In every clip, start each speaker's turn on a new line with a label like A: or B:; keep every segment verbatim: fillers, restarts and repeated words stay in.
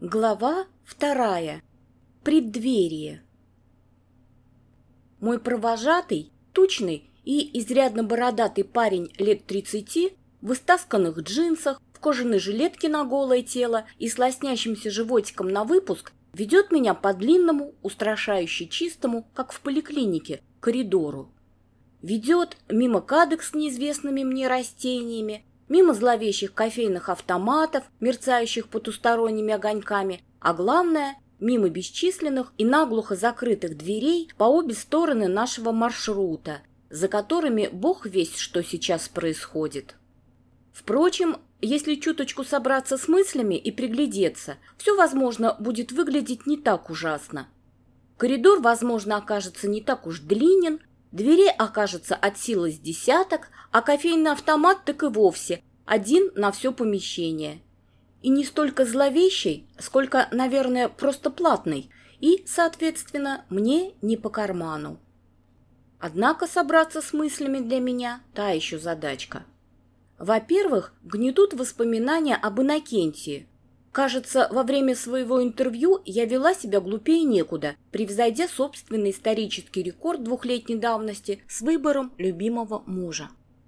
A: Глава вторая. Преддверие. Мой провожатый, тучный и изрядно бородатый парень лет тридцати, в истасканных джинсах, в кожаной жилетке на голое тело и с лоснящимся животиком на выпуск, ведет меня по длинному, устрашающе чистому, как в поликлинике, коридору. Ведет мимо кадок с неизвестными мне растениями, мимо зловещих кофейных автоматов, мерцающих потусторонними огоньками, а главное, мимо бесчисленных и наглухо закрытых дверей по обе стороны нашего маршрута, за которыми бог весть, что сейчас происходит. Впрочем, если чуточку собраться с мыслями и приглядеться, все, возможно, будет выглядеть не так ужасно. Коридор, возможно, окажется не так уж длинен, дверей окажется от силы с десяток, а кофейный автомат так и вовсе один на все помещение. И не столько зловещий, сколько, наверное, просто платный, и, соответственно, мне не по карману. Однако собраться с мыслями для меня – та еще задачка. Во-первых, гнетут воспоминания об Иннокентии. Кажется, во время своего интервью я вела себя глупее некуда, превзойдя собственный исторический рекорд двухлетней давности с выбором любимого мужа.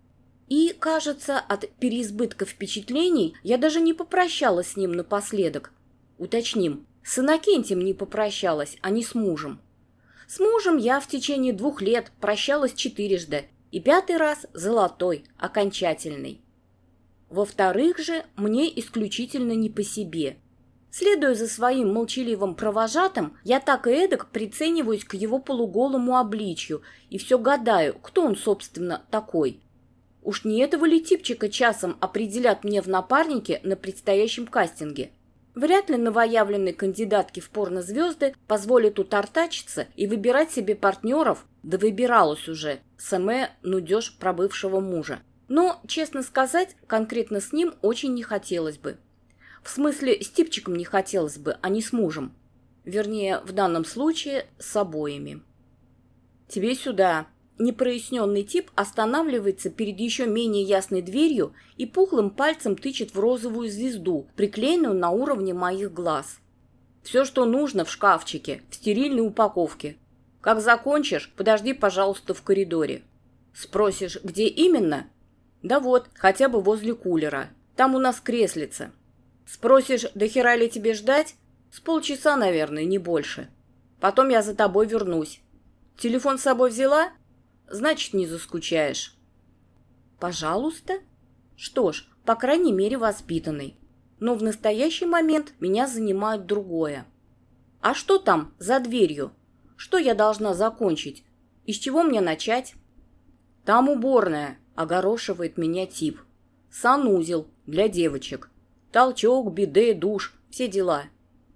A: И, кажется, от переизбытка впечатлений я даже не попрощалась с ним напоследок. Уточним, с Иннокентием не попрощалась, а не с мужем. С мужем я в течение двух лет прощалась четырежды, и пятый раз золотой, окончательный. Во-вторых же, мне исключительно не по себе. Следуя за своим молчаливым провожатым, я так и эдак прицениваюсь к его полуголому обличью и все гадаю, кто он, собственно, такой. Уж не этого ли типчика часом определят мне в напарнике на предстоящем кастинге? Вряд ли новоявленной кандидатке в порнозвезды позволят утартачиться и выбирать себе партнеров, да выбиралась уже, сэмэ нудеж пробывшего мужа. Но, честно сказать, конкретно с ним очень не хотелось бы. В смысле, с типчиком не хотелось бы, а не с мужем. Вернее, в данном случае, с обоими. «Тебе сюда». Непроясненный тип останавливается перед еще менее ясной дверью и пухлым пальцем тычет в розовую звезду, приклеенную на уровне моих глаз. «Все, что нужно, в шкафчике, в стерильной упаковке. Как закончишь, подожди, пожалуйста, в коридоре. Спросишь, где именно? Да вот, хотя бы возле кулера. Там у нас креслица. Спросишь, до хера ли тебе ждать? С полчаса, наверное, не больше. Потом я за тобой вернусь. Телефон с собой взяла? Значит, не заскучаешь». «Пожалуйста?» Что ж, по крайней мере, воспитанный. Но в настоящий момент меня занимает другое. А что там, за дверью? Что я должна закончить? И с чего мне начать? «Там уборная», — огорошивает меня тип. «Санузел для девочек. Толчок, биде, душ, все дела».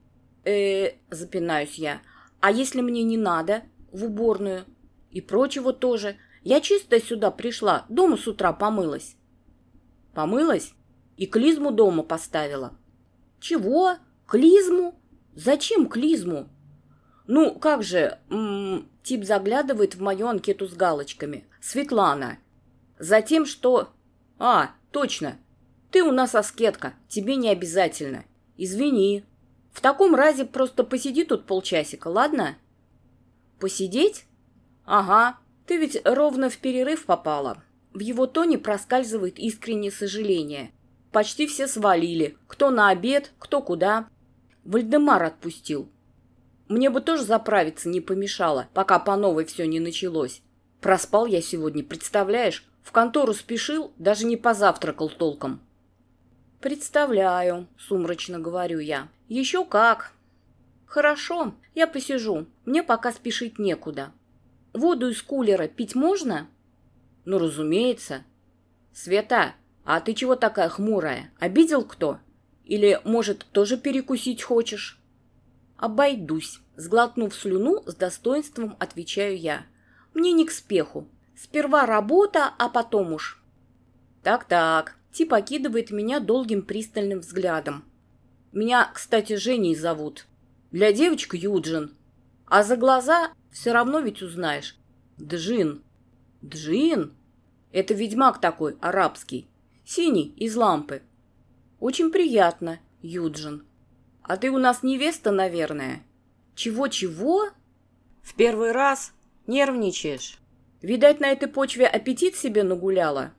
A: э запинаюсь я. «А если мне не надо? В уборную?» И прочего тоже. Я чисто сюда пришла, дома с утра помылась. Помылась? И клизму дома поставила. Чего? Клизму? Зачем клизму? Ну, как же, м-м, тип заглядывает в мою анкету с галочками. Светлана. Затем, что... А, точно. Ты у нас аскетка, тебе не обязательно. Извини. В таком разе просто посиди тут полчасика, ладно? Посидеть? «Ага, ты ведь ровно в перерыв попала». В его тоне проскальзывает искреннее сожаление. Почти все свалили. Кто на обед, кто куда. Вальдемар отпустил. Мне бы тоже заправиться не помешало, пока по новой все не началось. Проспал я сегодня, представляешь? В контору спешил, даже не позавтракал толком. «Представляю», — сумрачно говорю я. «Еще как». «Хорошо, я посижу. Мне пока спешить некуда». «Воду из кулера пить можно?» «Ну, разумеется». «Света, а ты чего такая хмурая? Обидел кто? Или, может, тоже перекусить хочешь?» «Обойдусь», — сглотнув слюну, с достоинством отвечаю я. «Мне не к спеху. Сперва работа, а потом уж». «Так-так», — тип окидывает меня долгим пристальным взглядом. «Меня, кстати, Женей зовут. Для девочек Юджин. А за глаза все равно ведь узнаешь. Джин». «Джин? Это ведьмак такой, арабский. Синий, из лампы». «Очень приятно, Юджин». А ты у нас невеста, наверное. Чего-чего? В первый раз нервничаешь. Видать, на этой почве аппетит себе нагуляла.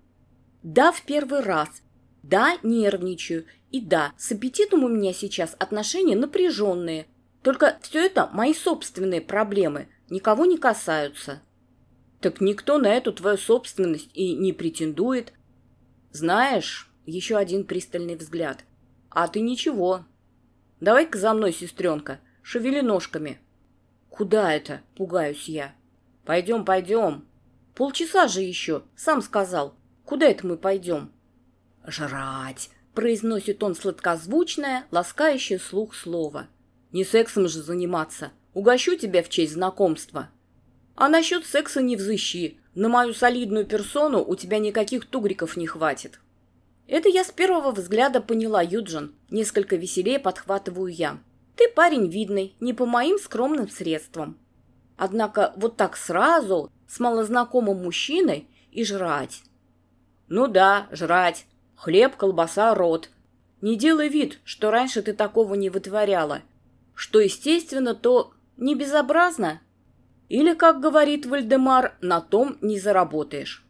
A: Да, в первый раз. Да, нервничаю. И да, с аппетитом у меня сейчас отношения напряженные. Только все это мои собственные проблемы, никого не касаются. Так никто на эту твою собственность и не претендует. Знаешь, еще один пристальный взгляд. А ты ничего. Давай-ка за мной, сестренка, шевели ножками. Куда это? Пугаюсь я. Пойдем, пойдем. Полчаса же еще, сам сказал. Куда это мы пойдем? Жрать, произносит он сладкозвучное, ласкающее слух слово. Не сексом же заниматься. Угощу тебя в честь знакомства. А насчет секса не взыщи. На мою солидную персону у тебя никаких тугриков не хватит. Это я с первого взгляда поняла, Юджин. Несколько веселее подхватываю я. Ты парень видный, не по моим скромным средствам. Однако вот так сразу, с малознакомым мужчиной, и жрать. Ну да, жрать. Хлеб, колбаса, рот. Не делай вид, что раньше ты такого не вытворяла. Что естественно, то не безобразно. Или, как говорит Вальдемар, на том не заработаешь.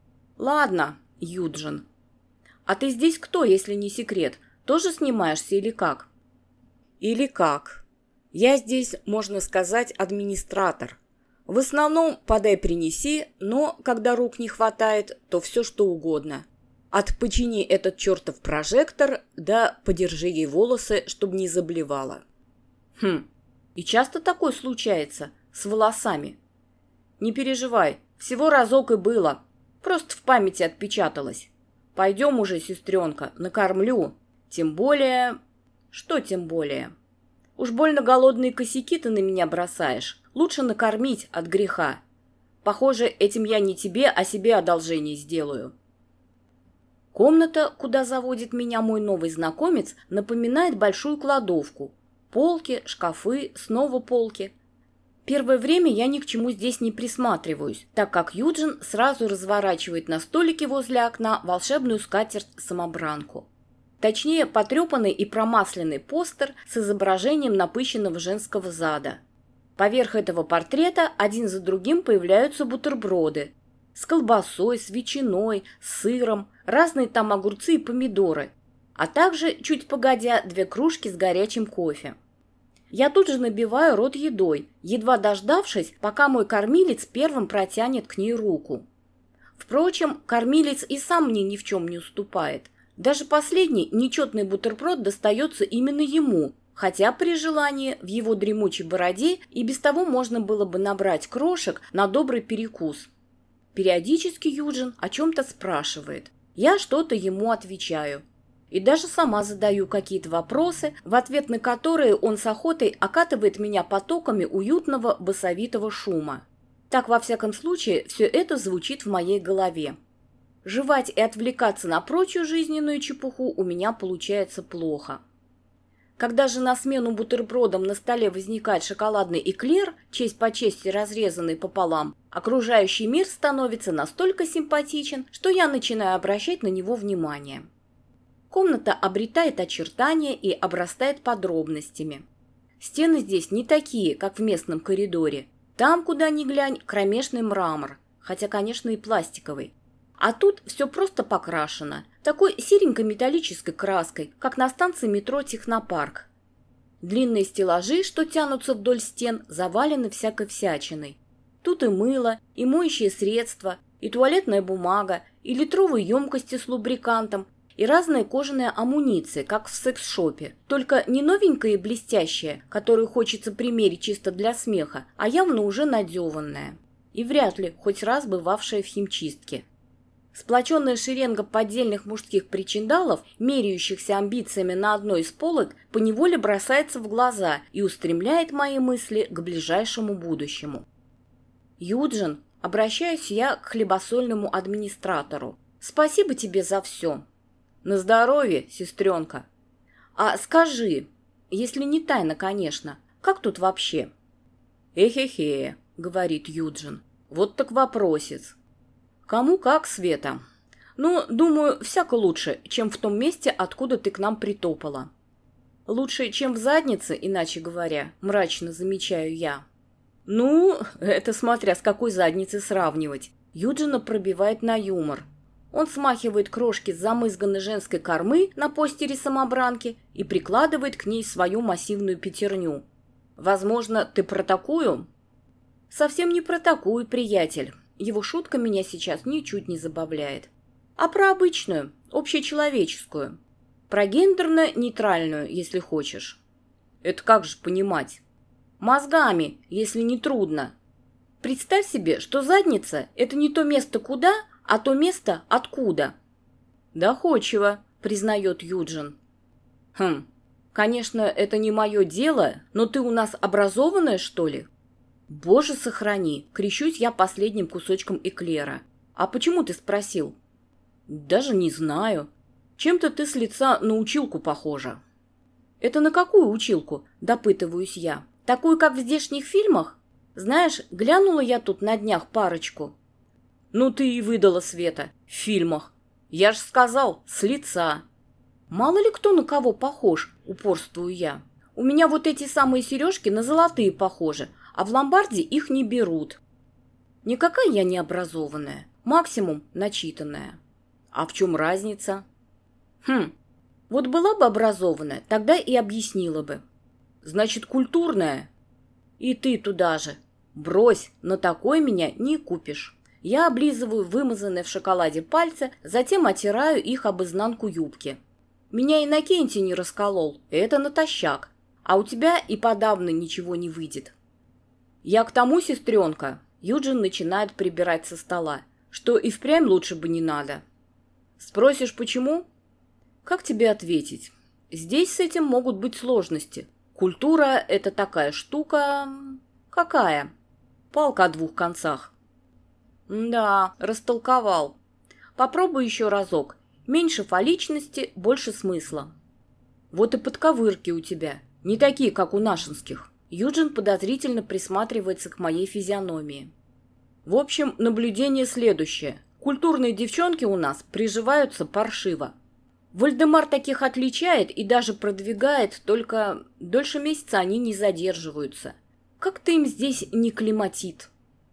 A: Ладно, Юджин. А ты здесь кто, если не секрет? Тоже снимаешься или как? Или как? Я здесь, можно сказать, администратор. В основном подай-принеси, но, когда рук не хватает, то все что угодно. От почини этот чертов прожектор, да подержи ей волосы, чтобы не заблевала. Хм, и часто такое случается с волосами? Не переживай, всего разок и было. Просто в памяти отпечаталось. Пойдем уже, сестренка, накормлю. Тем более... Что тем более? Уж больно голодные косяки ты на меня бросаешь. Лучше накормить от греха. Похоже, этим я не тебе, а себе одолжение сделаю. Комната, куда заводит меня мой новый знакомец, напоминает большую кладовку. Полки, шкафы, снова полки. Первое время я ни к чему здесь не присматриваюсь, так как Юджин сразу разворачивает на столике возле окна волшебную скатерть-самобранку. Точнее, потрепанный и промасленный постер с изображением напыщенного женского зада. Поверх этого портрета один за другим появляются бутерброды. С колбасой, с ветчиной, с сыром, разные там огурцы и помидоры. А также, чуть погодя, две кружки с горячим кофе. Я тут же набиваю рот едой, едва дождавшись, пока мой кормилец первым протянет к ней руку. Впрочем, кормилец и сам мне ни в чем не уступает. Даже последний нечетный бутерброд достается именно ему, хотя при желании в его дремучей бороде и без того можно было бы набрать крошек на добрый перекус. Периодически Юджин о чем-то спрашивает. Я что-то ему отвечаю. И даже сама задаю какие-то вопросы, в ответ на которые он с охотой окатывает меня потоками уютного басовитого шума. Так, во всяком случае, все это звучит в моей голове. Жевать и отвлекаться на прочую жизненную чепуху у меня получается плохо. Когда же на смену бутербродам на столе возникает шоколадный эклер, честь по чести разрезанный пополам, окружающий мир становится настолько симпатичен, что я начинаю обращать на него внимание. Комната обретает очертания и обрастает подробностями. Стены здесь не такие, как в местном коридоре. Там, куда ни глянь, кромешный мрамор, хотя, конечно, и пластиковый. А тут все просто покрашено, такой серенькой металлической краской, как на станции метро Технопарк. Длинные стеллажи, что тянутся вдоль стен, завалены всякой всячиной. Тут и мыло, и моющие средства, и туалетная бумага, и литровые емкости с лубрикантом, и разная кожаная амуниция, как в секс-шопе. Только не новенькая и блестящая, которую хочется примерить чисто для смеха, а явно уже надеванная. И вряд ли хоть раз бывавшая в химчистке. Сплоченная шеренга поддельных мужских причиндалов, меряющихся амбициями на одной из полок, поневоле бросается в глаза и устремляет мои мысли к ближайшему будущему. Юджин, обращаюсь я к хлебосольному администратору. Спасибо тебе за все. На здоровье, сестренка. А скажи, если не тайна, конечно, как тут вообще? Эхе-хе, говорит Юджин. Вот так вопросец. Кому как, Света. Ну, думаю, всяко лучше, чем в том месте, откуда ты к нам притопала. Лучше, чем в заднице, иначе говоря, мрачно замечаю я. Ну, это смотря с какой задницей сравнивать. Юджина пробивает на юмор. Он смахивает крошки с замызганной женской кормы на постере самобранки и прикладывает к ней свою массивную пятерню. Возможно, ты про такую? Совсем не про такую, приятель. Его шутка меня сейчас ничуть не забавляет. А про обычную, общечеловеческую. Про гендерно-нейтральную, если хочешь. Это как же понимать? Мозгами, если не трудно. Представь себе, что задница – это не то место куда, а то место откуда. Доходчиво, признает Юджин. Хм, конечно, это не мое дело, но ты у нас образованная, что ли? Боже, сохрани, крещусь я последним кусочком эклера. А почему ты спросил? Даже не знаю. Чем-то ты с лица на училку похожа. Это на какую училку? Допытываюсь я. Такую, как в здешних фильмах? Знаешь, глянула я тут на днях парочку. Ну ты и выдала, Света, в фильмах. Я ж сказал, с лица. Мало ли кто на кого похож, упорствую я. У меня вот эти самые сережки на золотые похожи, а в ломбарде их не берут. Никакая я не образованная, максимум начитанная. А в чем разница? Хм, вот была бы образованная, тогда и объяснила бы. Значит, культурная? И ты туда же. Брось, на такой меня не купишь. Я облизываю вымазанные в шоколаде пальцы, затем оттираю их об изнанку юбки. Меня Иннокентий не расколол, это натощак. А у тебя и подавно ничего не выйдет. Я к тому, сестренка, Юджин начинает прибирать со стола, что и впрямь лучше бы не надо. Спросишь, почему? Как тебе ответить? Здесь с этим могут быть сложности. Культура – это такая штука... Какая? Палка о двух концах. Да, растолковал. Попробуй еще разок. Меньше фаличности, больше смысла. Вот и подковырки у тебя. Не такие, как у нашинских. Юджин подозрительно присматривается к моей физиономии. В общем, наблюдение следующее. Культурные девчонки у нас приживаются паршиво. Вальдемар таких отличает и даже продвигает, только дольше месяца они не задерживаются. Как-то им здесь не климатит.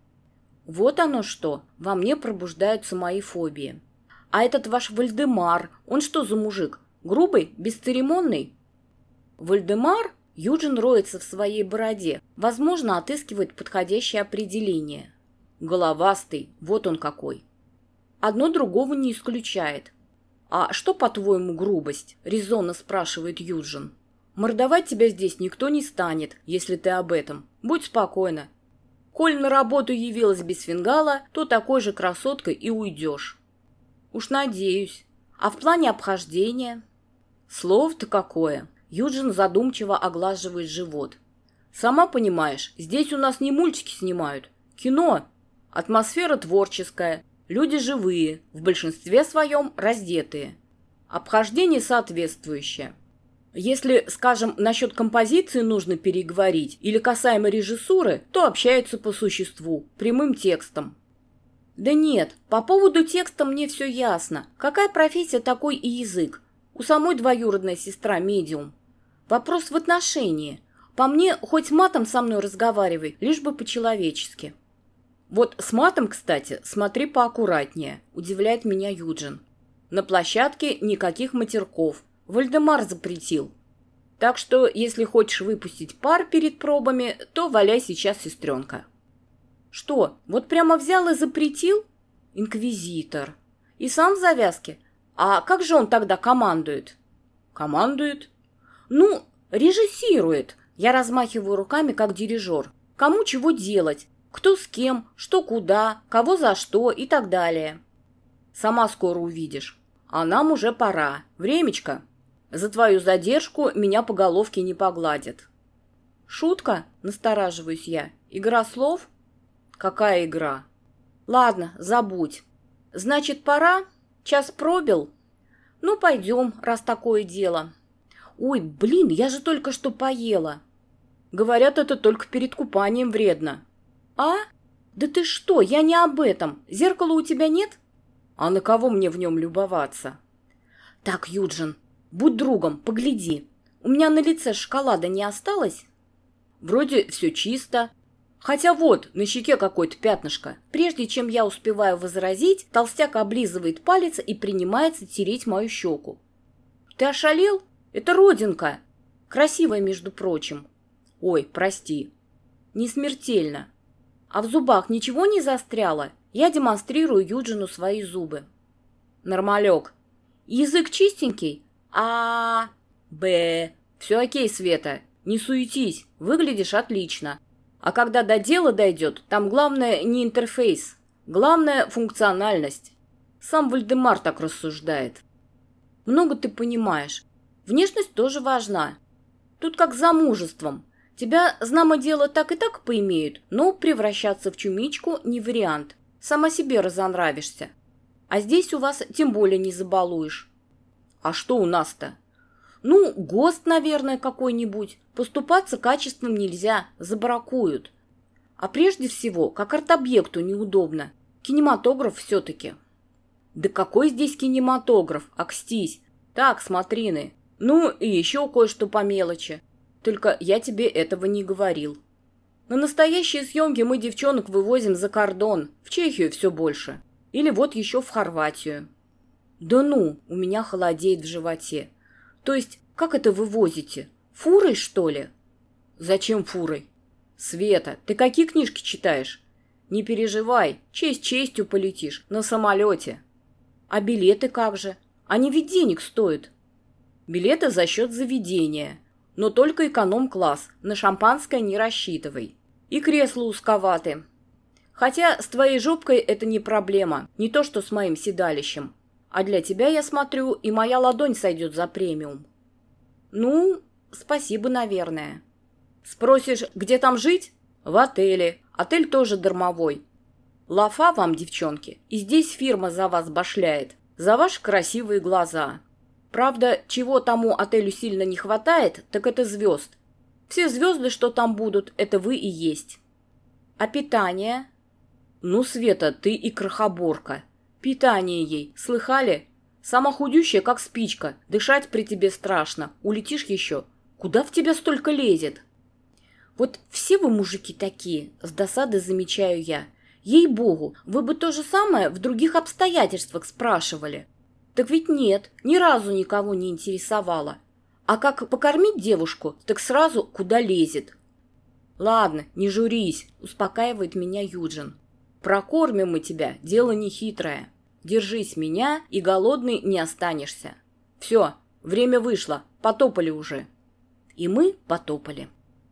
A: Вот оно что, во мне пробуждаются мои фобии. А этот ваш Вальдемар, он что за мужик? Грубый, бесцеремонный? Вальдемар? Юджин роется в своей бороде, возможно, отыскивает подходящее определение. Головастый, вот он какой. Одно другого не исключает. «А что, по-твоему, грубость?» – резонно спрашивает Юджин. «Мордовать тебя здесь никто не станет, если ты об этом. Будь спокойна. Коль на работу явилась без фингала, то такой же красоткой и уйдешь». «Уж надеюсь. А в плане обхождения?» «Слово-то какое!» Юджин задумчиво оглаживает живот. «Сама понимаешь, здесь у нас не мультики снимают. Кино. Атмосфера творческая. Люди живые, в большинстве своем раздетые. Обхождение соответствующее. Если, скажем, насчет композиции нужно переговорить или касаемо режиссуры, то общаются по существу, прямым текстом. Да нет, по поводу текста мне все ясно. Какая профессия, такой и язык. У самой двоюродная сестра медиум. Вопрос в отношении. По мне, хоть матом со мной разговаривай, лишь бы по-человечески. Вот с матом, кстати, смотри поаккуратнее, удивляет меня Юджин. На площадке никаких матерков. Вальдемар запретил. Так что, если хочешь выпустить пар перед пробами, то валяй сейчас, сестренка. Что, вот прямо взял и запретил? Инквизитор. И сам в завязке? А как же он тогда командует? Командует? Ну, режиссирует. Я размахиваю руками, как дирижер. Кому чего делать? Кто с кем, что куда, кого за что и так далее. Сама скоро увидишь. А нам уже пора. Времечко. За твою задержку меня по головке не погладят. Шутка? Настораживаюсь я. Игра слов? Какая игра? Ладно, забудь. Значит, пора? Час пробил? Ну, пойдем, раз такое дело. Ой, блин, я же только что поела. Говорят, это только перед купанием вредно. А? Да ты что, я не об этом. Зеркала у тебя нет? А на кого мне в нем любоваться? Так, Юджин, будь другом, погляди. У меня на лице шоколада не осталось? Вроде все чисто. Хотя вот, на щеке какое-то пятнышко. Прежде чем я успеваю возразить, толстяк облизывает палец и принимается тереть мою щеку. Ты ошалел? Это родинка. Красивая, между прочим. Ой, прости. Не смертельно. А в зубах ничего не застряло? Я демонстрирую Юджину свои зубы. Нормалек. Язык чистенький? А, Б. Все окей, Света. Не суетись. Выглядишь отлично. А когда до дела дойдет, там главное не интерфейс. Главное функциональность. Сам Вальдемар так рассуждает. Много ты понимаешь. Внешность тоже важна. Тут как с замужеством. Тебя, знамо дело, так и так поимеют, но превращаться в чумичку не вариант. Сама себе разонравишься. А здесь у вас тем более не забалуешь. А что у нас-то? Ну, ГОСТ, наверное, какой-нибудь. Поступаться качеством нельзя, забракуют. А прежде всего, как арт-объекту неудобно. Кинематограф все-таки. Да какой здесь кинематограф? Акстись. Так, смотрины. Ну, и еще кое-что по мелочи. Только я тебе этого не говорил. На настоящие съемки мы девчонок вывозим за кордон. В Чехию все больше. Или вот еще в Хорватию. Да ну, у меня холодеет в животе. То есть, как это вывозите? Фурой, что ли? Зачем фурой? Света, ты какие книжки читаешь? Не переживай, честь честью полетишь, на самолете. А билеты как же? Они ведь денег стоят. Билеты за счет заведения. Но только эконом-класс, на шампанское не рассчитывай. И кресла узковаты. Хотя с твоей жопкой это не проблема, не то что с моим седалищем. А для тебя, я смотрю, и моя ладонь сойдет за премиум. Ну, спасибо, наверное. Спросишь, где там жить? В отеле. Отель тоже дармовой. Лафа вам, девчонки, и здесь фирма за вас башляет. За ваши красивые глаза. Правда, чего тому отелю сильно не хватает, так это звезд. Все звезды, что там будут, это вы и есть. А питание? Ну, Света, ты и крохоборка. Питание ей, слыхали? Сама худющая, как спичка. Дышать при тебе страшно. Улетишь еще. Куда в тебя столько лезет? Вот все вы мужики такие, с досадой замечаю я. Ей-богу, вы бы то же самое в других обстоятельствах спрашивали. Так ведь нет, ни разу никого не интересовало. А как покормить девушку, так сразу куда лезет. Ладно, не журись, успокаивает меня Юджин. Прокормим мы тебя, дело нехитрое. Держись меня, и голодный не останешься. Все, время вышло, потопали уже. И мы потопали.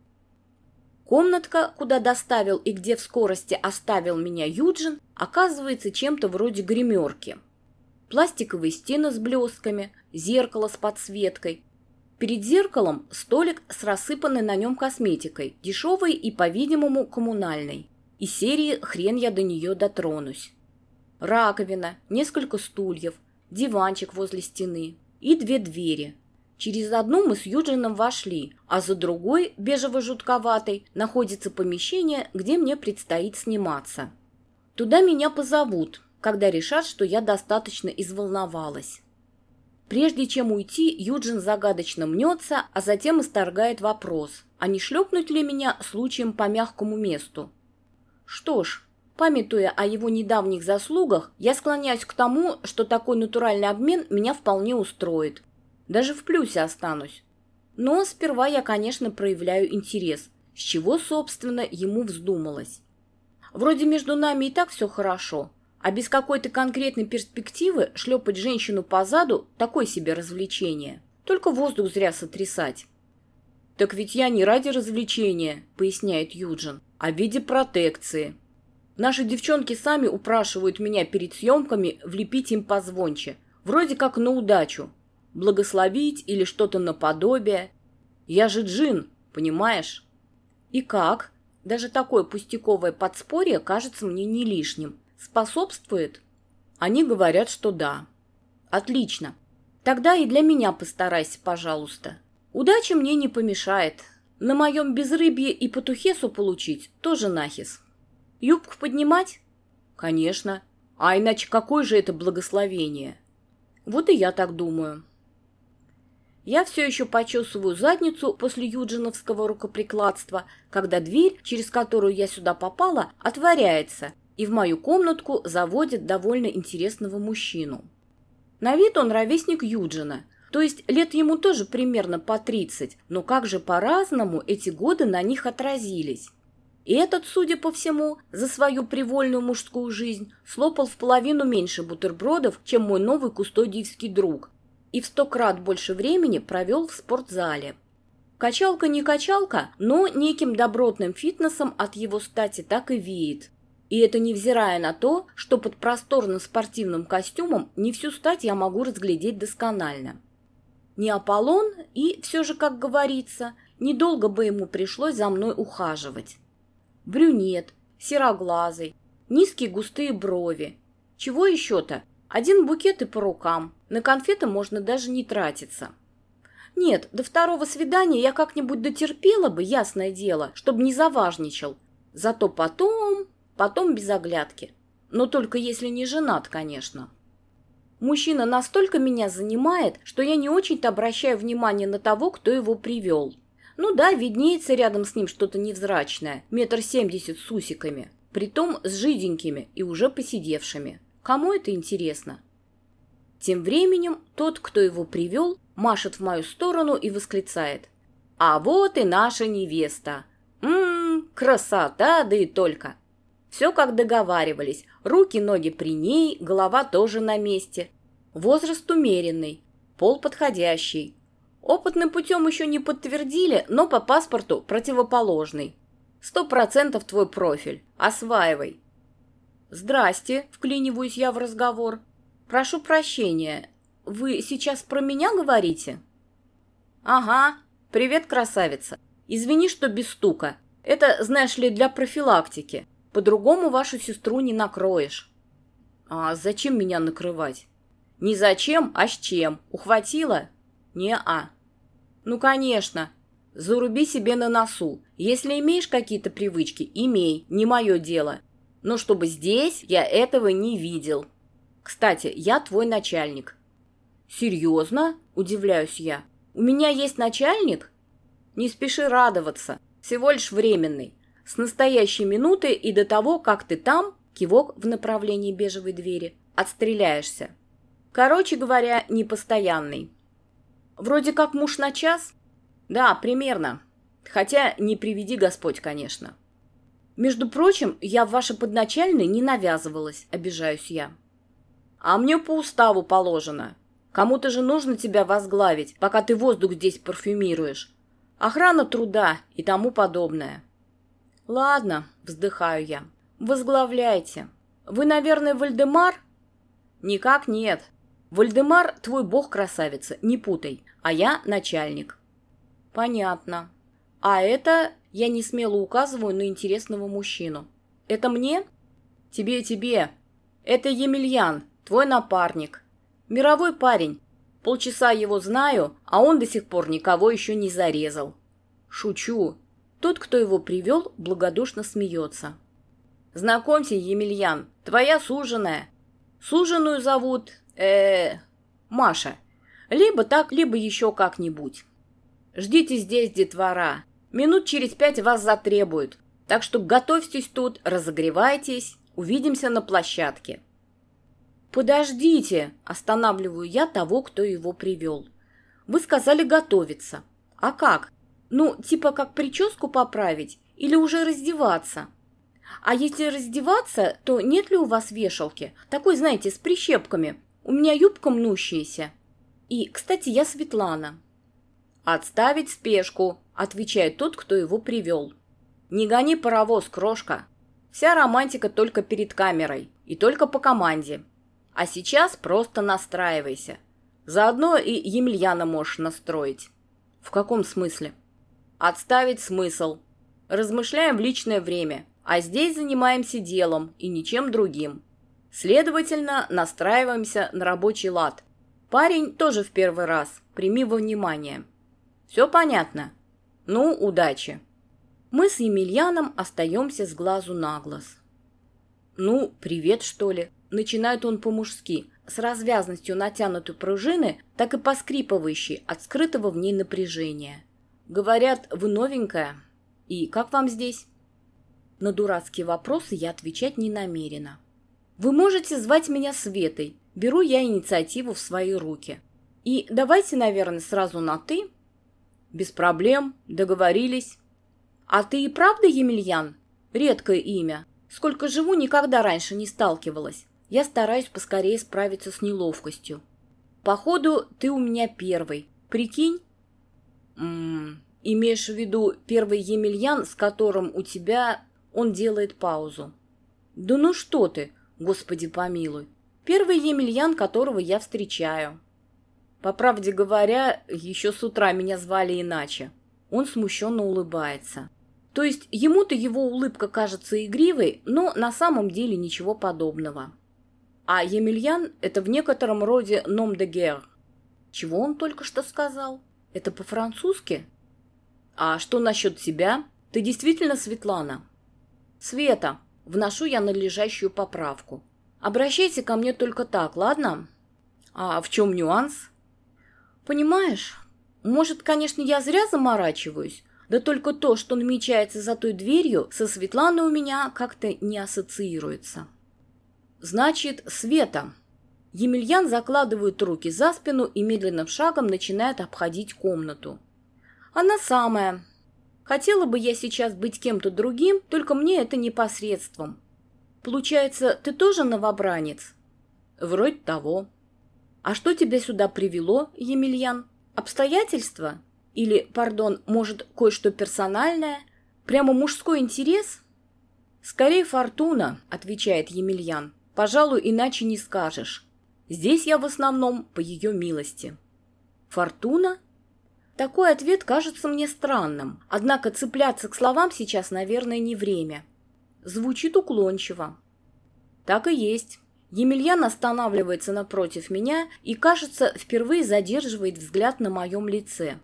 A: Комнатка, куда доставил и где в скорости оставил меня Юджин, оказывается чем-то вроде гримерки. Пластиковые стены с блестками, зеркало с подсветкой. Перед зеркалом столик с рассыпанной на нем косметикой, дешевой и, по-видимому, коммунальной. Из серии «Хрен я до нее дотронусь». Раковина, несколько стульев, диванчик возле стены и две двери. Через одну мы с Юджином вошли, а за другой, бежево-жутковатой, находится помещение, где мне предстоит сниматься. Туда меня позовут, когда решат, что я достаточно изволновалась. Прежде чем уйти, Юджин загадочно мнется, а затем исторгает вопрос, а не шлепнуть ли меня случаем по мягкому месту. Что ж, памятуя о его недавних заслугах, я склоняюсь к тому, что такой натуральный обмен меня вполне устроит. Даже в плюсе останусь. Но сперва я, конечно, проявляю интерес, с чего, собственно, ему вздумалось. Вроде между нами и так все хорошо, а без какой-то конкретной перспективы шлепать женщину по заду – такое себе развлечение. Только воздух зря сотрясать. «Так ведь я не ради развлечения», – поясняет Юджин, – «а в виде протекции. Наши девчонки сами упрашивают меня перед съемками влепить им позвонче, вроде как на удачу. Благословить или что-то наподобие. Я же джин, понимаешь?» И как? Даже такое пустяковое подспорье кажется мне не лишним. Способствует? Они говорят, что да. Отлично. Тогда и для меня постарайся, пожалуйста. Удача мне не помешает. На моем безрыбье и потухесу получить тоже нахис. Юбку поднимать? Конечно. А иначе какое же это благословение? Вот и я так думаю. Я все еще почесываю задницу после юджиновского рукоприкладства, когда дверь, через которую я сюда попала, отворяется, и в мою комнатку заводят довольно интересного мужчину. На вид он ровесник Юджина, то есть лет ему тоже примерно по тридцать, но как же по-разному эти годы на них отразились. И этот, судя по всему, за свою привольную мужскую жизнь слопал в половину меньше бутербродов, чем мой новый кустодиевский друг, и в сто крат больше времени провел в спортзале. Качалка не качалка, но неким добротным фитнесом от его стати так и веет. И это невзирая на то, что под просторным спортивным костюмом не всю стать я могу разглядеть досконально. Не Аполлон, и все же, как говорится, недолго бы ему пришлось за мной ухаживать. Брюнет, сероглазый, низкие густые брови. Чего еще-то? Один букет и по рукам. На конфеты можно даже не тратиться. Нет, до второго свидания я как-нибудь дотерпела бы, ясное дело, чтобы не заважничал. Зато потом... Потом без оглядки. Но только если не женат, конечно. Мужчина настолько меня занимает, что я не очень-то обращаю внимание на того, кто его привел. Ну да, виднеется рядом с ним что-то невзрачное, метр семьдесят с усиками, притом с жиденькими и уже посидевшими. Кому это интересно? Тем временем тот, кто его привел, машет в мою сторону и восклицает. А вот и наша невеста. Ммм, красота, да и только. Все как договаривались. Руки, ноги при ней, голова тоже на месте. Возраст умеренный, пол подходящий. Опытным путем еще не подтвердили, но по паспорту противоположный. Сто процентов твой профиль. Осваивай. Здрасте, вклиниваюсь я в разговор. Прошу прощения, вы сейчас про меня говорите? Ага, привет, красавица. Извини, что без стука. Это, знаешь ли, для профилактики. По-другому вашу сестру не накроешь. А зачем меня накрывать? Не зачем, а с чем? Ухватила? Не-а. Ну, конечно. Заруби себе на носу. Если имеешь какие-то привычки, имей, не мое дело. Но чтобы здесь я этого не видел. Кстати, я твой начальник. Серьезно? Удивляюсь я. У меня есть начальник? Не спеши радоваться. Всего лишь временный. С настоящей минуты и до того, как ты там, кивок в направлении бежевой двери, отстреляешься. Короче говоря, непостоянный. Вроде как муж на час? Да, примерно. Хотя не приведи Господь, конечно. Между прочим, я в ваше подначальное не навязывалась, обижаюсь я. А мне по уставу положено. Кому-то же нужно тебя возглавить, пока ты воздух здесь парфюмируешь. Охрана труда и тому подобное. Ладно, вздыхаю я. Возглавляйте. Вы, наверное, Вальдемар? Никак нет. Вальдемар твой бог, красавица, не путай, а я начальник. Понятно. А это... Я не смело указываю на интересного мужчину. Это мне? Тебе, тебе. Это Емельян, твой напарник. Мировой парень. Полчаса его знаю, а он до сих пор никого еще не зарезал. Шучу. Тот, кто его привел, благодушно смеется. Знакомься, Емельян, твоя суженая. Суженую зовут... э Маша. Либо так, либо еще как-нибудь. Ждите здесь, детвора. Минут через пять вас затребуют. Так что готовьтесь тут, разогревайтесь. Увидимся на площадке. Подождите, останавливаю я того, кто его привел. Вы сказали готовиться. А как? Ну, типа как прическу поправить или уже раздеваться? А если раздеваться, то нет ли у вас вешалки? Такой, знаете, с прищепками. У меня юбка мнущаяся. И, кстати, я Светлана. «Отставить спешку», — отвечает тот, кто его привел. «Не гони паровоз, крошка. Вся романтика только перед камерой и только по команде. А сейчас просто настраивайся. Заодно и Емельяна можешь настроить». «В каком смысле?» «Отставить смысл. Размышляем в личное время, а здесь занимаемся делом и ничем другим. Следовательно, настраиваемся на рабочий лад. Парень тоже в первый раз, прими во внимание. Все понятно? Ну, удачи». Мы с Емельяном остаемся с глазу на глаз. «Ну, привет, что ли?» Начинает он по-мужски, с развязностью натянутой пружины, так и поскрипывающей от скрытого в ней напряжения. Говорят, вы новенькая. И как вам здесь? На дурацкие вопросы я отвечать не намерена. Вы можете звать меня Светой. Беру я инициативу в свои руки. И давайте, наверное, сразу на «ты». Без проблем, договорились. А ты и правда Емельян? Редкое имя. Сколько живу, никогда раньше не сталкивалась. Я стараюсь поскорее справиться с неловкостью. Походу, ты у меня первый. Прикинь? М-м, имеешь в виду первый Емельян, с которым у тебя... Он делает паузу. Да ну что ты, Господи помилуй. Первый Емельян, которого я встречаю. По правде говоря, еще с утра меня звали иначе. Он смущенно улыбается. То есть ему-то его улыбка кажется игривой, но на самом деле ничего подобного. А Емельян – это в некотором роде «nom de guerre». Чего он только что сказал? Это по-французски? А что насчет тебя? Ты действительно Светлана? Света, вношу я надлежащую поправку. Обращайся ко мне только так, ладно? А в чем нюанс? Понимаешь, может, конечно, я зря заморачиваюсь, да только то, что намечается за той дверью, со Светланой у меня как-то не ассоциируется. Значит, Света. Емельян закладывает руки за спину и медленным шагом начинает обходить комнату. Она самая. Хотела бы я сейчас быть кем-то другим, только мне это непосредством. Получается, ты тоже новобранец? Вроде того. А что тебя сюда привело, Емельян? Обстоятельства? Или, пардон, может, кое-что персональное? Прямо мужской интерес? Скорее фортуна, отвечает Емельян. Пожалуй, иначе не скажешь. Здесь я в основном по ее милости. Фортуна? Такой ответ кажется мне странным, однако цепляться к словам сейчас, наверное, не время. Звучит уклончиво. Так и есть. Емельян останавливается напротив меня и, кажется, впервые задерживает взгляд на моем лице.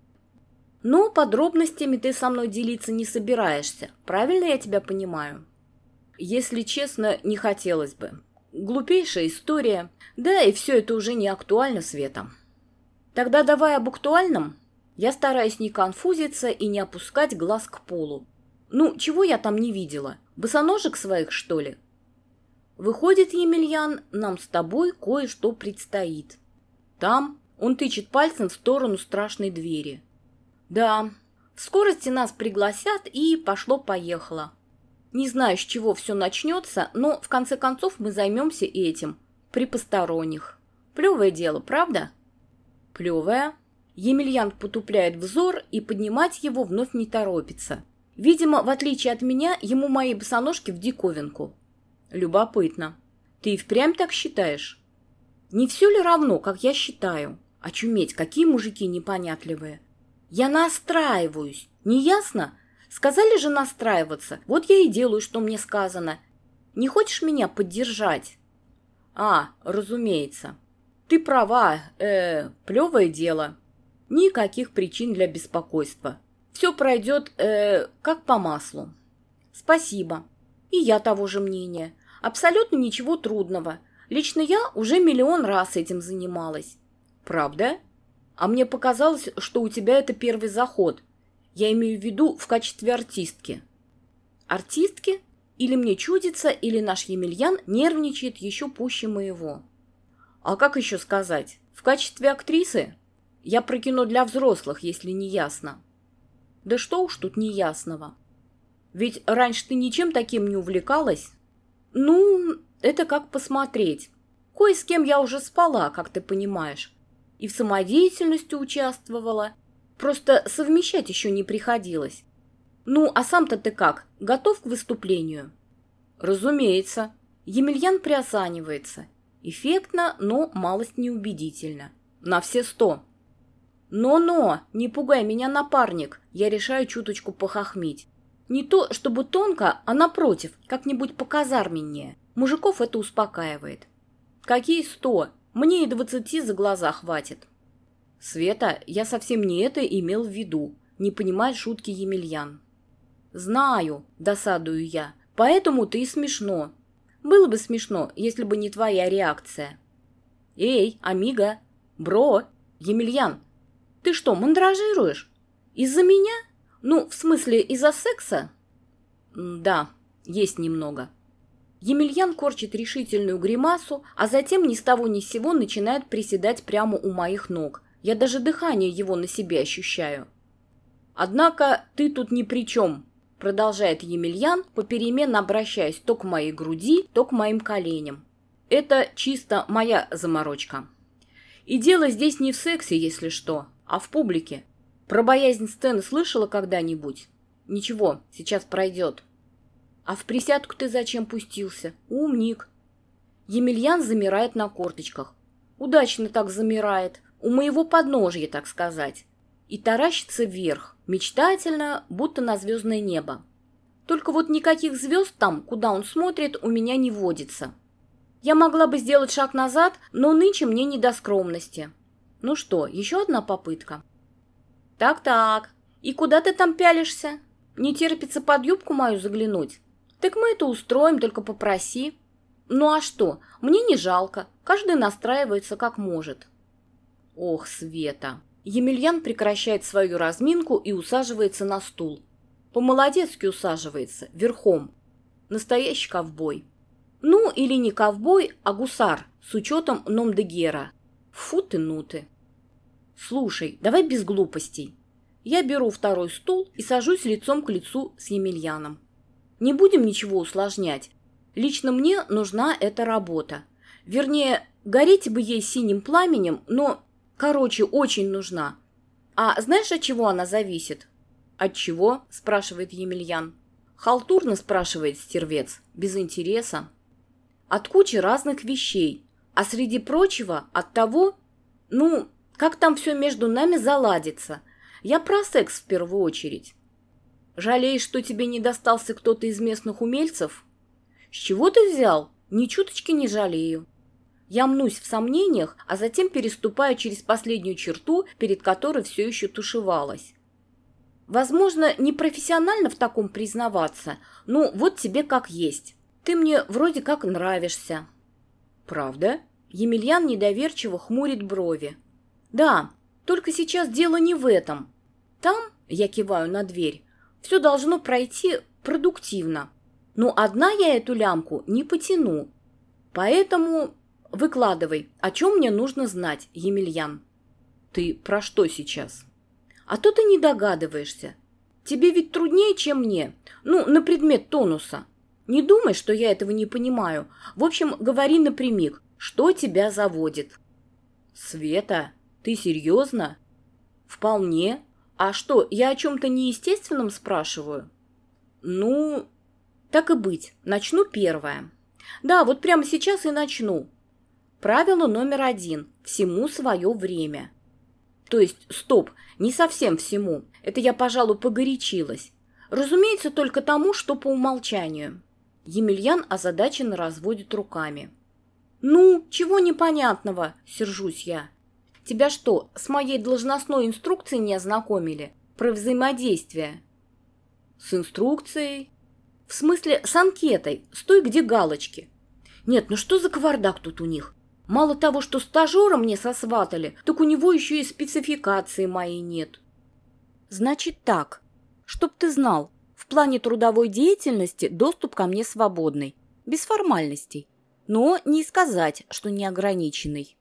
A: Но подробностями ты со мной делиться не собираешься, правильно я тебя понимаю? Если честно, не хотелось бы. Глупейшая история, да и все это уже не актуально, Света. Тогда давай об актуальном. Я стараюсь не конфузиться и не опускать глаз к полу. Ну, чего я там не видела? Босоножек своих, что ли? Выходит, Емельян, нам с тобой кое-что предстоит. Там он тычет пальцем в сторону страшной двери. Да, в скорости нас пригласят, и пошло-поехало. Не знаю, с чего все начнется, но в конце концов мы займемся этим, при посторонних. Плевое дело, правда? Плевое. Емельян потупляет взор и поднимать его вновь не торопится. Видимо, в отличие от меня, ему мои босоножки в диковинку. Любопытно. Ты и впрямь так считаешь? Не все ли равно, как я считаю? Очуметь, какие мужики непонятливые. Я настраиваюсь. Не ясно? Сказали же настраиваться. Вот я и делаю, что мне сказано. Не хочешь меня поддержать? А, разумеется. Ты права, э, плевое дело. Никаких причин для беспокойства. Все пройдет, э, как по маслу. Спасибо. И я того же мнения. Абсолютно ничего трудного. Лично я уже миллион раз этим занималась. Правда? А мне показалось, что у тебя это первый заход. Я имею в виду в качестве артистки. Артистки? Или мне чудится, или наш Емельян нервничает еще пуще моего. А как еще сказать? В качестве актрисы? Я про кино для взрослых, если не ясно. Да что уж тут неясного. Ведь раньше ты ничем таким не увлекалась? Ну, это как посмотреть. Кое с кем я уже спала, как ты понимаешь. И в самодеятельности участвовала. Просто совмещать еще не приходилось. Ну, а сам-то ты как, готов к выступлению? Разумеется. Емельян приосанивается. Эффектно, но малость неубедительно. На все сто. Но-но, не пугай меня, напарник. Я решаю чуточку похохмить. Не то, чтобы тонко, а напротив, как-нибудь показарменнее. Мужиков это успокаивает. Какие сто? Мне и двадцати за глаза хватит. Света, я совсем не это имел в виду. Не понимает шутки Емельян. Знаю, досадую я. Поэтому-то и смешно. Было бы смешно, если бы не твоя реакция. Эй, амиго, бро, Емельян, ты что, мандражируешь? Из-за меня? Ну, в смысле, из-за секса? Да, есть немного. Емельян корчит решительную гримасу, а затем ни с того ни с сего начинает приседать прямо у моих ног. Я даже дыхание его на себе ощущаю. «Однако ты тут ни при чем», — продолжает Емельян, попеременно обращаясь то к моей груди, то к моим коленям. «Это чисто моя заморочка. И дело здесь не в сексе, если что, а в публике. Про боязнь сцены слышала когда-нибудь? Ничего, сейчас пройдет. А в присядку ты зачем пустился? Умник». Емельян замирает на корточках. Удачно так замирает, у моего подножья, так сказать. И таращится вверх, мечтательно, будто на звездное небо. Только вот никаких звезд там, куда он смотрит, у меня не водится. Я могла бы сделать шаг назад, но нынче мне не до скромности. Ну что, еще одна попытка? Так-так, и куда ты там пялишься? Не терпится под юбку мою заглянуть? Так мы это устроим, только попроси. Ну а что, мне не жалко, каждый настраивается как может. Ох, Света. Емельян прекращает свою разминку и усаживается на стул. По-молодецки усаживается, верхом. Настоящий ковбой. Ну, или не ковбой, а гусар, с учетом ном-де-гера. Фу ты, ну ты. Слушай, давай без глупостей. Я беру второй стул и сажусь лицом к лицу с Емельяном. Не будем ничего усложнять. Лично мне нужна эта работа. Вернее, гореть бы ей синим пламенем, но... Короче, очень нужна. А знаешь, от чего она зависит? От чего? Спрашивает Емельян. Халтурно спрашивает стервец, без интереса. От кучи разных вещей. А среди прочего от того, ну, как там все между нами заладится. Я про секс в первую очередь. Жалеешь, что тебе не достался кто-то из местных умельцев? С чего ты взял? Ни чуточки не жалею. Я мнусь в сомнениях, а затем переступаю через последнюю черту, перед которой все еще тушевалась. Возможно, непрофессионально в таком признаваться, но вот тебе как есть. Ты мне вроде как нравишься. Правда? Емельян недоверчиво хмурит брови. Да, только сейчас дело не в этом. Там, я киваю на дверь, все должно пройти продуктивно. Но одна я эту лямку не потяну. Поэтому... Выкладывай, о чем мне нужно знать, Емельян. Ты про что сейчас? А то ты не догадываешься. Тебе ведь труднее, чем мне. Ну, на предмет тонуса. Не думай, что я этого не понимаю. В общем, говори напрямик, что тебя заводит. Света, ты серьезно? Вполне. А что, я о чем-то неестественном спрашиваю? Ну, так и быть, начну первое. Да, вот прямо сейчас и начну. Правило номер один. Всему свое время. То есть, стоп, не совсем всему. Это я, пожалуй, погорячилась. Разумеется, только тому, что по умолчанию. Емельян озадаченно разводит руками. Ну, чего непонятного, сержусь я. Тебя что, с моей должностной инструкцией не ознакомили? Про взаимодействие. С инструкцией? В смысле, с анкетой, с той, где галочки. Нет, ну что за кавардак тут у них? Мало того, что стажера мне сосватали, так у него еще и спецификации моей нет. Значит так, чтоб ты знал, в плане трудовой деятельности доступ ко мне свободный, без формальностей, но не сказать, что неограниченный.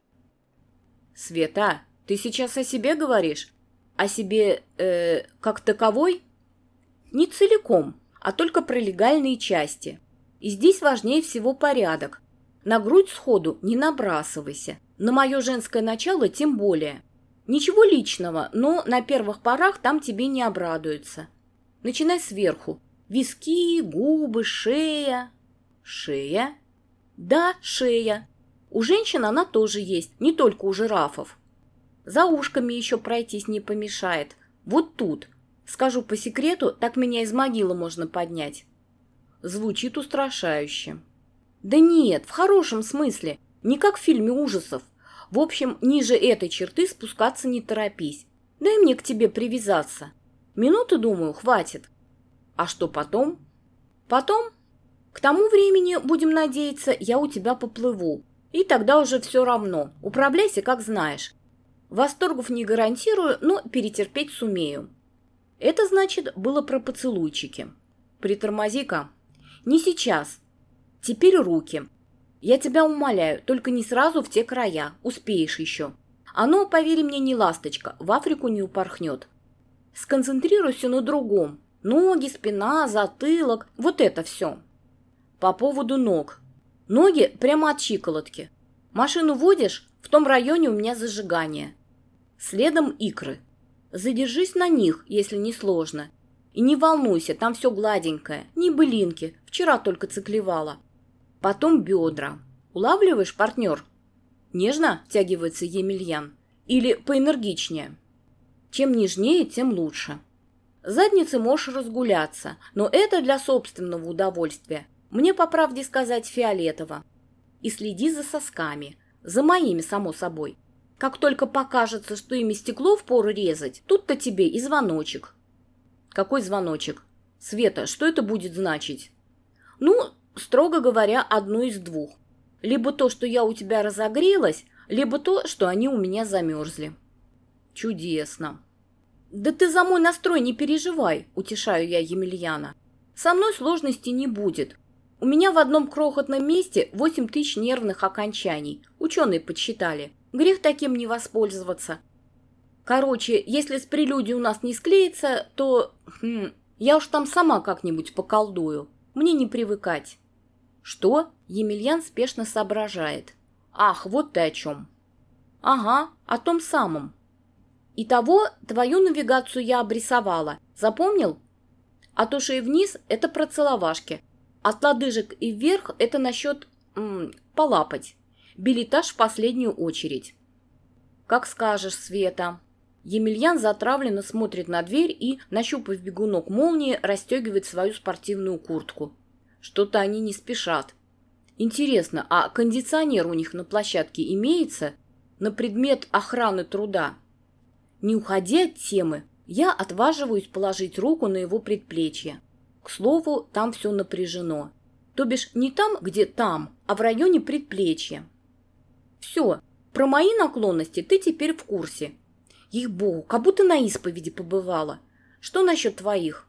A: Света, ты сейчас о себе говоришь? О себе, э, как таковой? Не целиком, а только про легальные части. И здесь важнее всего порядок. На грудь сходу не набрасывайся, на мое женское начало тем более. Ничего личного, но на первых порах там тебе не обрадуются. Начинай сверху. Виски, губы, шея. Шея? Да, шея. У женщин она тоже есть, не только у жирафов. За ушками еще пройтись не помешает. Вот тут. Скажу по секрету, так меня из могилы можно поднять. Звучит устрашающе. Да нет, в хорошем смысле, не как в фильме ужасов. В общем, ниже этой черты спускаться не торопись. Дай мне к тебе привязаться. Минуты, думаю, хватит. А что потом? Потом? К тому времени, будем надеяться, я у тебя поплыву. И тогда уже все равно. Управляйся, как знаешь. Восторгов не гарантирую, но перетерпеть сумею. Это, значит, было про поцелуйчики. Притормози-ка. Не сейчас. Теперь руки. Я тебя умоляю, только не сразу в те края. Успеешь еще. Оно, поверь мне, не ласточка, в Африку не упорхнет. Сконцентрируйся на другом. Ноги, спина, затылок, вот это все. По поводу ног. Ноги прямо от щиколотки. Машину водишь, в том районе у меня зажигание. Следом икры. Задержись на них, если не сложно. И не волнуйся, там все гладенькое, ни былинки, вчера только циклевала. Потом бедра. Улавливаешь, партнер? Нежно втягивается Емельян? Или поэнергичнее? Чем нежнее, тем лучше. Задницы можешь разгуляться, но это для собственного удовольствия. Мне, по правде сказать, фиолетово. И следи за сосками. За моими, само собой. Как только покажется, что ими стекло впору резать, тут-то тебе и звоночек. Какой звоночек? Света, что это будет значить? Ну, строго говоря, одно из двух. Либо то, что я у тебя разогрелась, либо то, что они у меня замерзли. Чудесно. Да ты за мой настрой не переживай, утешаю я Емельяна. Со мной сложностей не будет. У меня в одном крохотном месте восемь тысяч нервных окончаний. Ученые подсчитали. Грех таким не воспользоваться. Короче, если с прелюдией у нас не склеится, то... Хм, я уж там сама как-нибудь поколдую. Мне не привыкать. Что? Емельян спешно соображает. Ах, вот ты о чем. Ага, о том самом. Итого, твою навигацию я обрисовала. Запомнил? От ушей вниз – это про целовашки. От лодыжек и вверх – это насчет м, полапать. Билетаж в последнюю очередь. Как скажешь, Света. Емельян затравленно смотрит на дверь и, нащупав бегунок молнии, расстегивает свою спортивную куртку. Что-то они не спешат. Интересно, а кондиционер у них на площадке имеется? На предмет охраны труда? Не уходи от темы, я отваживаюсь положить руку на его предплечье. К слову, там все напряжено. То бишь не там, где там, а в районе предплечья. Все, про мои наклонности ты теперь в курсе. Ей-богу, как будто на исповеди побывала. Что насчет твоих?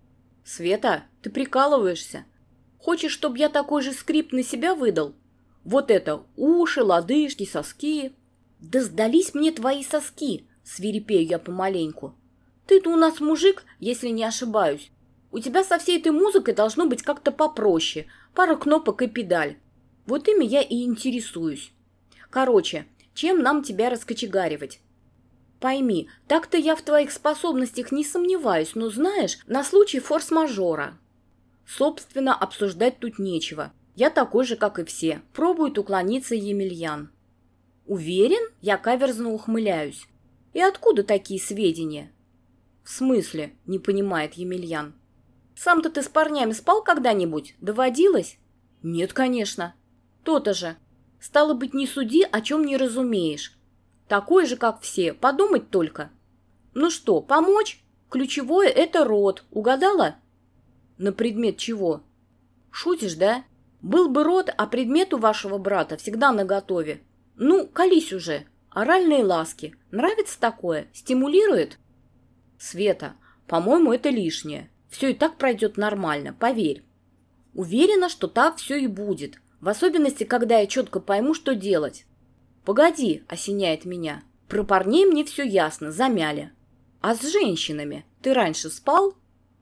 A: Света, ты прикалываешься? Хочешь, чтобы я такой же скрипт на себя выдал? Вот это уши, лодыжки, соски. Да сдались мне твои соски, свирепею я помаленьку. Ты-то у нас мужик, если не ошибаюсь. У тебя со всей этой музыкой должно быть как-то попроще. Пара кнопок и педаль. Вот ими я и интересуюсь. Короче, чем нам тебя раскочегаривать? Пойми, так-то я в твоих способностях не сомневаюсь, но знаешь, на случай форс-мажора. Собственно, обсуждать тут нечего. Я такой же, как и все. Пробует уклониться Емельян. Уверен? Я каверзно ухмыляюсь. И откуда такие сведения? В смысле? Не понимает Емельян. Сам-то ты с парнями спал когда-нибудь? Доводилось? Нет, конечно. То-то же. Стало быть, не суди, о чем не разумеешь. Такой же, как все, подумать только. Ну что, помочь? Ключевое – это рот. Угадала? На предмет чего? Шутишь, да? Был бы рот, а предмет у вашего брата всегда наготове. Ну, колись уже. Оральные ласки. Нравится такое? Стимулирует? Света, по-моему, это лишнее. Все и так пройдет нормально, поверь. Уверена, что так все и будет. В особенности, когда я четко пойму, что делать. Погоди, осеняет меня. Про парней мне все ясно, замяли. А с женщинами ты раньше спал?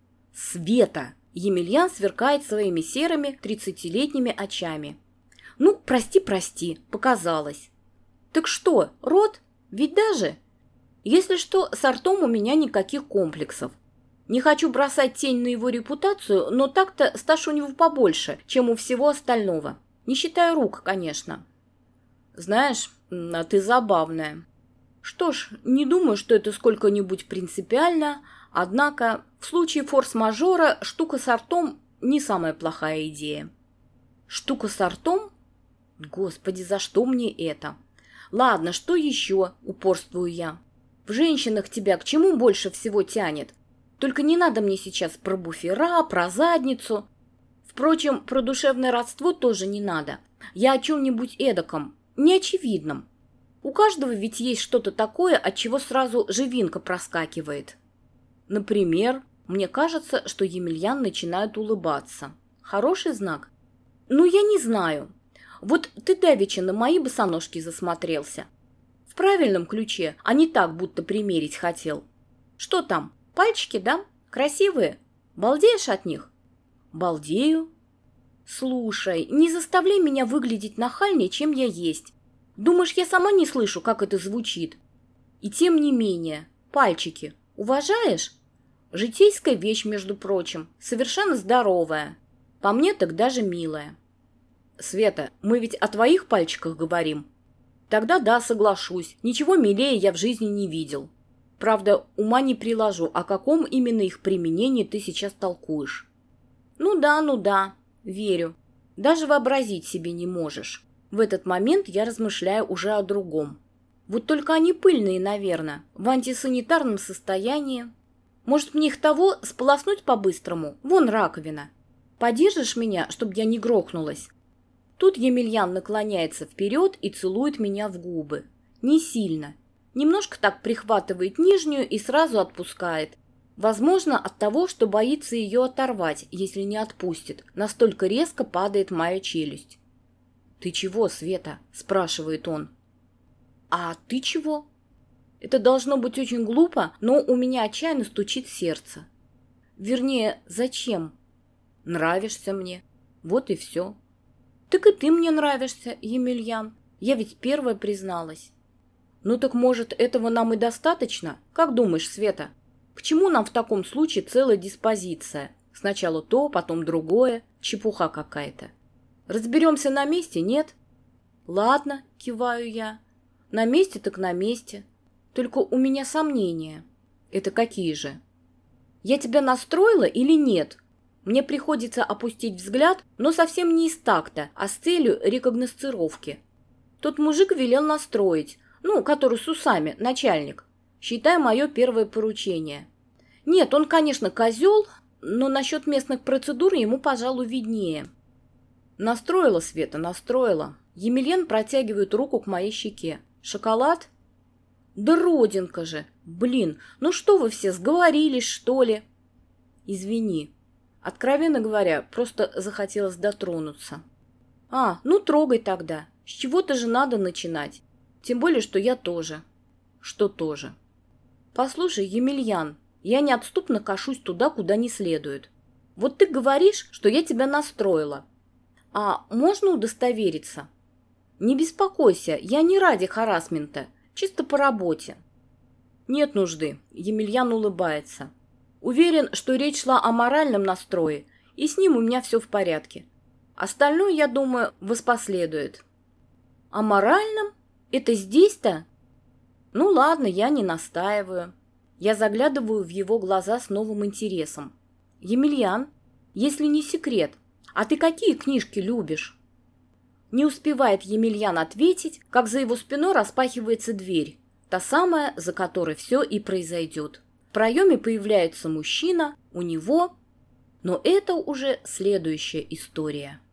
A: Света! Емельян сверкает своими серыми тридцатилетними очами. Ну, прости, прости, показалось. Так что, рот? Ведь даже... Если что, с ртом у меня никаких комплексов. Не хочу бросать тень на его репутацию, но так-то стаж у него побольше, чем у всего остального. Не считая рук, конечно. Знаешь, а ты забавная. Что ж, не думаю, что это сколько-нибудь принципиально, однако в случае форс-мажора штука с ртом не самая плохая идея. Штука с ртом? Господи, за что мне это? Ладно, что еще, упорствую я. В женщинах тебя к чему больше всего тянет? Только не надо мне сейчас про буфера, про задницу. В Впрочем, про душевное родство тоже не надо. Я о чем-нибудь эдаком, неочевидном. У каждого ведь есть что-то такое, от чего сразу живинка проскакивает. Например, мне кажется, что Емельян начинает улыбаться. Хороший знак? Ну, я не знаю. Вот ты давеча на мои босоножки засмотрелся. В правильном ключе, а не так, будто примерить хотел. Что там, пальчики, да? Красивые? Балдеешь от них? Балдею. Слушай, не заставляй меня выглядеть нахальнее, чем я есть. Думаешь, я сама не слышу, как это звучит? И тем не менее, пальчики, уважаешь? Житейская вещь, между прочим, совершенно здоровая. По мне так даже милая. Света, мы ведь о твоих пальчиках говорим. Тогда да, соглашусь, ничего милее я в жизни не видел. Правда, ума не приложу, о каком именно их применении ты сейчас толкуешь. Ну да, ну да, верю. Даже вообразить себе не можешь. В этот момент я размышляю уже о другом. Вот только они пыльные, наверное, в антисанитарном состоянии. Может, мне их того сполоснуть по-быстрому? Вон раковина. Подержишь меня, чтобы я не грохнулась? Тут Емельян наклоняется вперед и целует меня в губы. Не сильно. Немножко так прихватывает нижнюю и сразу отпускает. Возможно, от того, что боится ее оторвать, если не отпустит. Настолько резко падает моя челюсть. «Ты чего, Света?» – спрашивает он. «А ты чего?» Это должно быть очень глупо, но у меня отчаянно стучит сердце. Вернее, зачем? Нравишься мне. Вот и все. Так и ты мне нравишься, Емельян. Я ведь первая призналась. Ну так, может, этого нам и достаточно? Как думаешь, Света? К чему нам в таком случае целая диспозиция? Сначала то, потом другое. Чепуха какая-то. Разберемся на месте, нет? Ладно, киваю я. На месте так на месте. Только у меня сомнения. Это какие же? Я тебя настроила или нет? Мне приходится опустить взгляд, но совсем не из такта, а с целью рекогносцировки. Тот мужик велел настроить, ну, который с усами, начальник. Считай мое первое поручение. Нет, он, конечно, козел, но насчет местных процедур ему, пожалуй, виднее. Настроила, Света, настроила. Емельян протягивает руку к моей щеке. Шоколад? Да родинка же! Блин, ну что вы все, сговорились, что ли? Извини. Откровенно говоря, просто захотелось дотронуться. А, ну трогай тогда. С чего-то же надо начинать. Тем более, что я тоже. Что тоже? Послушай, Емельян, я неотступно кашусь туда, куда не следует. Вот ты говоришь, что я тебя настроила. А можно удостовериться? Не беспокойся, я не ради харассмента, чисто по работе. Нет нужды, Емельян улыбается. Уверен, что речь шла о моральном настрое, и с ним у меня все в порядке. Остальное, я думаю, воспоследует. О моральном? Это здесь-то? Ну ладно, я не настаиваю. Я заглядываю в его глаза с новым интересом. Емельян, если не секрет, а ты какие книжки любишь? Не успевает Емельян ответить, как за его спиной распахивается дверь, та самая, за которой все и произойдет. В проеме появляется мужчина, у него... Но это уже следующая история.